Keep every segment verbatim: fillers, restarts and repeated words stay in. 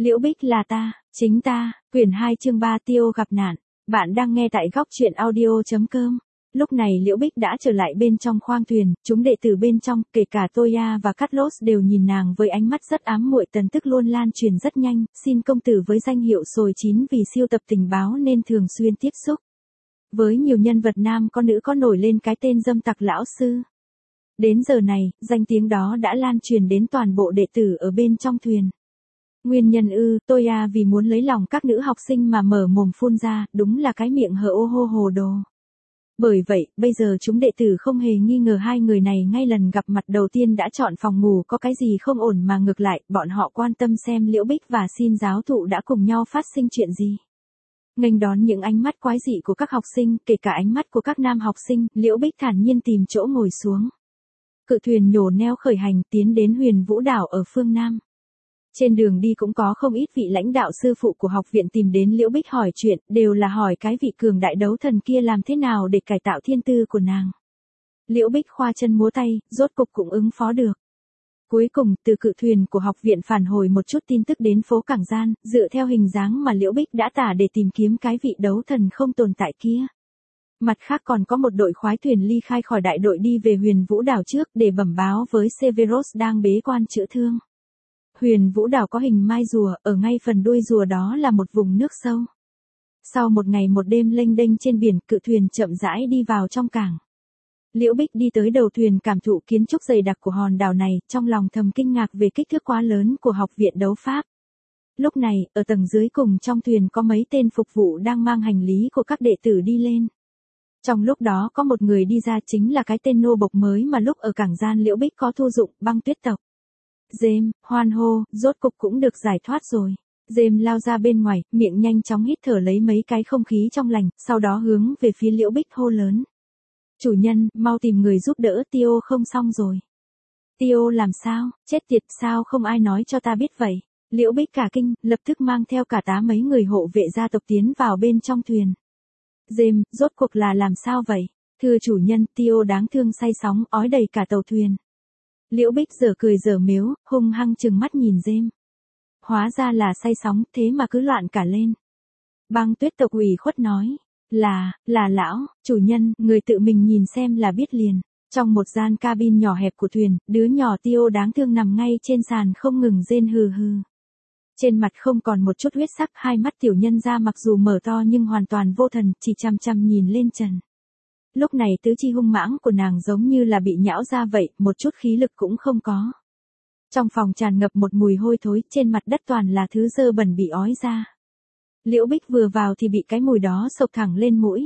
Liễu Bích là ta, chính ta, quyển hai chương ba Tiêu gặp nạn. Bạn đang nghe tại góc truyện audio.com. Lúc này Liễu Bích đã trở lại bên trong khoang thuyền, chúng đệ tử bên trong, kể cả Toya và Carlos đều nhìn nàng với ánh mắt rất ám muội. Tin tức luôn lan truyền rất nhanh, xin công tử với danh hiệu sồi chín vì siêu tập tình báo nên thường xuyên tiếp xúc với nhiều nhân vật nam có nữ có nổi lên cái tên dâm tặc lão sư. Đến giờ này, danh tiếng đó đã lan truyền đến toàn bộ đệ tử ở bên trong thuyền. Nguyên nhân ư, Toya vì muốn lấy lòng các nữ học sinh mà mở mồm phun ra, đúng là cái miệng hở ô hô hồ đồ. Bởi vậy, bây giờ chúng đệ tử không hề nghi ngờ hai người này ngay lần gặp mặt đầu tiên đã chọn phòng ngủ có cái gì không ổn, mà ngược lại, bọn họ quan tâm xem Liễu Bích và Xin giáo thụ đã cùng nhau phát sinh chuyện gì. Nghênh đón những ánh mắt quái dị của các học sinh, kể cả ánh mắt của các nam học sinh, Liễu Bích thản nhiên tìm chỗ ngồi xuống. Cự thuyền nhổ neo khởi hành tiến đến Huyền Vũ đảo ở phương Nam. Trên đường đi cũng có không ít vị lãnh đạo sư phụ của học viện tìm đến Liễu Bích hỏi chuyện, đều là hỏi cái vị cường đại đấu thần kia làm thế nào để cải tạo thiên tư của nàng. Liễu Bích khoa chân múa tay, rốt cục cũng ứng phó được. Cuối cùng, từ cự thuyền của học viện phản hồi một chút tin tức đến phố Cảng Gian, dựa theo hình dáng mà Liễu Bích đã tả để tìm kiếm cái vị đấu thần không tồn tại kia. Mặt khác còn có một đội khoái thuyền ly khai khỏi đại đội đi về Huyền Vũ đảo trước để bẩm báo với Severus đang bế quan chữa thương. Huyền Vũ đảo có hình mai rùa, ở ngay phần đuôi rùa đó là một vùng nước sâu. Sau một ngày một đêm lênh đênh trên biển, cự thuyền chậm rãi đi vào trong cảng. Liễu Bích đi tới đầu thuyền cảm thụ kiến trúc dày đặc của hòn đảo này, trong lòng thầm kinh ngạc về kích thước quá lớn của học viện đấu pháp. Lúc này, ở tầng dưới cùng trong thuyền có mấy tên phục vụ đang mang hành lý của các đệ tử đi lên. Trong lúc đó có một người đi ra, chính là cái tên nô bộc mới mà lúc ở Cảng Gian Liễu Bích có thu dụng, Băng Tuyết tộc. James, hoan hô, rốt cục cũng được giải thoát rồi. James lao ra bên ngoài, miệng nhanh chóng hít thở lấy mấy cái không khí trong lành, sau đó hướng về phía Liễu Bích hô lớn. Chủ nhân, mau tìm người giúp đỡ, Tio không xong rồi. Tio làm sao, chết tiệt, sao không ai nói cho ta biết vậy? Liễu Bích cả kinh, lập tức mang theo cả tá mấy người hộ vệ gia tộc tiến vào bên trong thuyền. James, rốt cuộc là làm sao vậy? Thưa chủ nhân, Tio đáng thương say sóng, ói đầy cả tàu thuyền. Liễu Bích giở cười giở miếu, hung hăng trừng mắt nhìn James. Hóa ra là say sóng, thế mà cứ loạn cả lên. Băng Tuyết tộc ủy khuất nói. Là, là lão, chủ nhân, người tự mình nhìn xem là biết liền. Trong một gian cabin nhỏ hẹp của thuyền, đứa nhỏ Tio đáng thương nằm ngay trên sàn không ngừng rên hừ hừ. Trên mặt không còn một chút huyết sắc, hai mắt tiểu nhân ra mặc dù mở to nhưng hoàn toàn vô thần, chỉ chăm chăm nhìn lên trần. Lúc này tứ chi hung mãng của nàng giống như là bị nhão ra vậy, một chút khí lực cũng không có. Trong phòng tràn ngập một mùi hôi thối, trên mặt đất toàn là thứ dơ bẩn bị ói ra. Liễu Bích vừa vào thì bị cái mùi đó xộc thẳng lên mũi.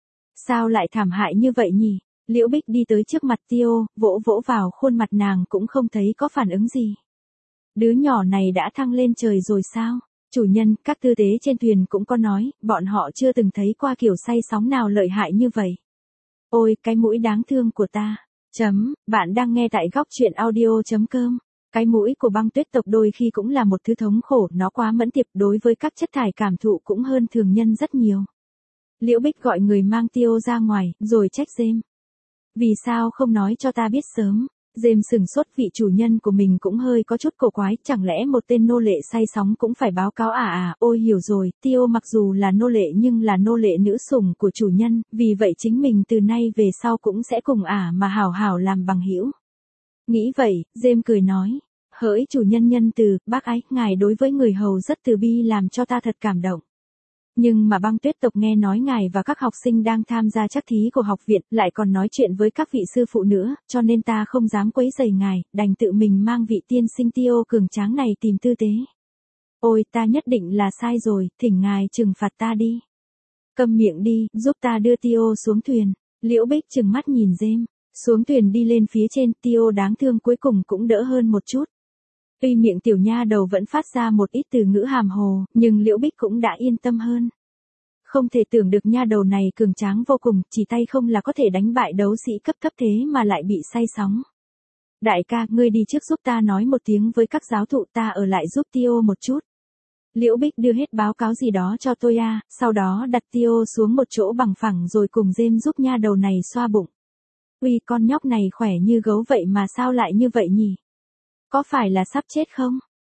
Sao lại thảm hại như vậy nhỉ? Liễu Bích đi tới trước mặt Tio, vỗ vỗ vào khuôn mặt nàng cũng không thấy có phản ứng gì. Đứa nhỏ này đã thăng lên trời rồi sao? Chủ nhân, các tư tế trên thuyền cũng có nói, bọn họ chưa từng thấy qua kiểu say sóng nào lợi hại như vậy. Ôi, cái mũi đáng thương của ta. Chấm, bạn đang nghe tại góc truyện audio.com. Cái mũi của Băng Tuyết tộc đôi khi cũng là một thứ thống khổ, nó quá mẫn tiệp, đối với các chất thải cảm thụ cũng hơn thường nhân rất nhiều. Liễu Bích gọi người mang Tio ra ngoài, rồi trách James. Vì sao không nói cho ta biết sớm? James sừng sốt, vị chủ nhân của mình cũng hơi có chút cổ quái, chẳng lẽ một tên nô lệ say sóng cũng phải báo cáo à à, ôi hiểu rồi, Tio mặc dù là nô lệ nhưng là nô lệ nữ sủng của chủ nhân, vì vậy chính mình từ nay về sau cũng sẽ cùng ả mà hảo hảo làm bằng hữu. Nghĩ vậy, James cười nói, hỡi chủ nhân nhân từ, bác ái, ngài đối với người hầu rất từ bi làm cho ta thật cảm động. Nhưng mà Băng Tuyết tộc nghe nói ngài và các học sinh đang tham gia trắc thí của học viện, lại còn nói chuyện với các vị sư phụ nữa, cho nên ta không dám quấy rầy ngài, đành tự mình mang vị tiên sinh Tio cường tráng này tìm tư tế. Ôi, ta nhất định là sai rồi, thỉnh ngài trừng phạt ta đi. Câm miệng đi, giúp ta đưa Tio xuống thuyền. Liễu Bích trừng mắt nhìn James, xuống thuyền đi lên phía trên, Tio đáng thương cuối cùng cũng đỡ hơn một chút. Tuy miệng tiểu nha đầu vẫn phát ra một ít từ ngữ hàm hồ, nhưng Liễu Bích cũng đã yên tâm hơn. Không thể tưởng được nha đầu này cường tráng vô cùng, chỉ tay không là có thể đánh bại đấu sĩ cấp thấp thế mà lại bị say sóng. Đại ca, ngươi đi trước giúp ta nói một tiếng với các giáo thụ, ta ở lại giúp Tio một chút. Liễu Bích đưa hết báo cáo gì đó cho Toya, sau đó đặt Tio xuống một chỗ bằng phẳng rồi cùng James giúp nha đầu này xoa bụng. Uy, con nhóc này khỏe như gấu vậy mà sao lại như vậy nhỉ? Có phải là sắp chết không?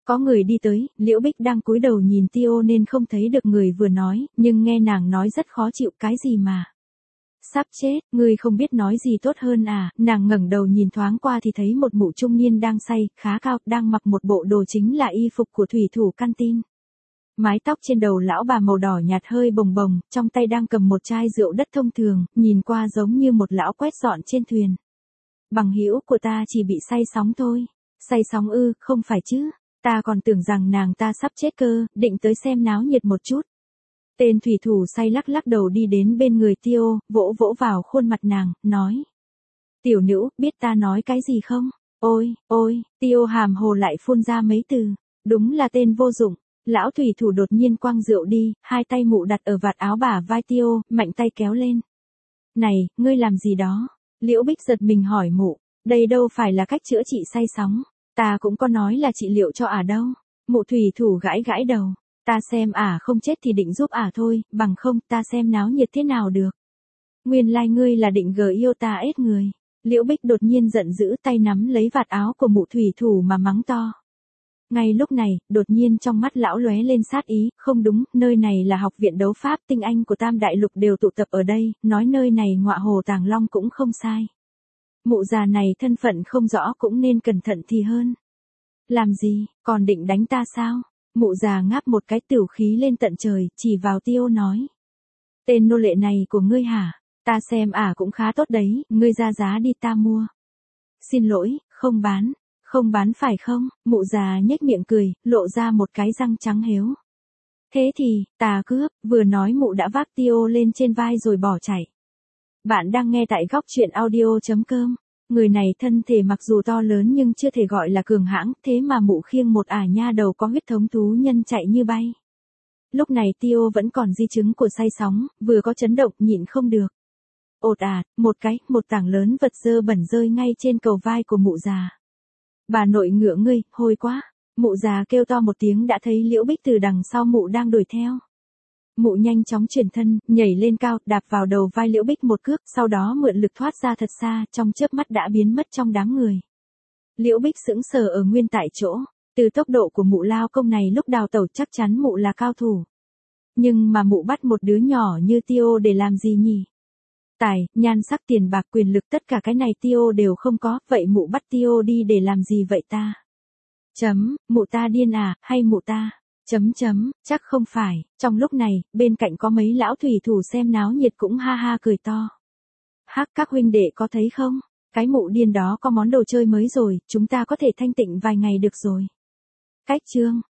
Có người đi tới, Liễu Bích đang cúi đầu nhìn Tiêu nên không thấy được người vừa nói, nhưng nghe nàng nói rất khó chịu, cái gì mà. Sắp chết, ngươi không biết nói gì tốt hơn à, nàng ngẩng đầu nhìn thoáng qua thì thấy một mụ trung niên đang say, khá cao, đang mặc một bộ đồ chính là y phục của thủy thủ canteen. Mái tóc trên đầu lão bà màu đỏ nhạt hơi bồng bồng, trong tay đang cầm một chai rượu đất thông thường, nhìn qua giống như một lão quét dọn trên thuyền. Bằng hữu của ta chỉ bị say sóng thôi. Say sóng ư, không phải chứ. Ta còn tưởng rằng nàng ta sắp chết cơ, định tới xem náo nhiệt một chút. Tên thủy thủ say lắc lắc đầu đi đến bên người Tiêu, vỗ vỗ vào khuôn mặt nàng, nói. Tiểu nữ, biết ta nói cái gì không? Ôi, ôi, Tiêu hàm hồ lại phun ra mấy từ. Đúng là tên vô dụng. Lão thủy thủ đột nhiên quăng rượu đi, hai tay mụ đặt ở vạt áo bả vai Tiêu, mạnh tay kéo lên. Này, ngươi làm gì đó? Liễu Bích giật mình hỏi mụ, đây đâu phải là cách chữa trị say sóng. Ta cũng có nói là trị liệu cho ả đâu. Mụ thủy thủ gãi gãi đầu. Ta xem ả không chết thì định giúp ả thôi, bằng không ta xem náo nhiệt thế nào được. Nguyên lai like ngươi là định gờ yêu ta ết người. Liễu Bích đột nhiên giận dữ, tay nắm lấy vạt áo của mụ thủy thủ mà mắng to. Ngay lúc này, đột nhiên trong mắt lão lóe lên sát ý, không đúng, nơi này là học viện đấu pháp, tinh anh của Tam Đại Lục đều tụ tập ở đây, nói nơi này ngọa hồ tàng long cũng không sai. Mụ già này thân phận không rõ cũng nên cẩn thận thì hơn. Làm gì, còn định đánh ta sao? Mụ già ngáp một cái tửu khí lên tận trời, chỉ vào Tiêu nói. Tên nô lệ này của ngươi hả? Ta xem ả cũng khá tốt đấy, ngươi ra giá đi ta mua. Xin lỗi, không bán. Không bán phải không? Mụ già nhếch miệng cười, lộ ra một cái răng trắng héo. Thế thì, ta cướp, vừa nói mụ đã vác Tiêu lên trên vai rồi bỏ chạy. Bạn đang nghe tại góc truyện audio chấm com. Người này thân thể mặc dù to lớn nhưng chưa thể gọi là cường hãn, thế mà mụ khiêng một ả nha đầu có huyết thống thú nhân chạy như bay. Lúc này Tiêu vẫn còn di chứng của say sóng, vừa có chấn động nhịn không được. Ột ạt, một cái, một tảng lớn vật dơ bẩn rơi ngay trên cầu vai của mụ già. Bà nội ngựa ngươi, hôi quá. Mụ già kêu to một tiếng đã thấy Liễu Bích từ đằng sau mụ đang đuổi theo. Mụ nhanh chóng chuyển thân, nhảy lên cao, đạp vào đầu vai Liễu Bích một cước, sau đó mượn lực thoát ra thật xa, trong chớp mắt đã biến mất trong đám người. Liễu Bích sững sờ ở nguyên tại chỗ, từ tốc độ của mụ lao công này lúc đào tẩu chắc chắn mụ là cao thủ. Nhưng mà mụ bắt một đứa nhỏ như Tiêu để làm gì nhỉ? Tài, nhan sắc, tiền bạc, quyền lực, tất cả cái này Tiêu đều không có, vậy mụ bắt Tiêu đi để làm gì vậy ta? Chấm, mụ ta điên à, hay mụ ta? Chấm chấm, chắc không phải. Trong lúc này, bên cạnh có mấy lão thủy thủ xem náo nhiệt cũng ha ha cười to. Hắc, các huynh đệ có thấy không? Cái mụ điên đó có món đồ chơi mới rồi, chúng ta có thể thanh tịnh vài ngày được rồi. Cách chương.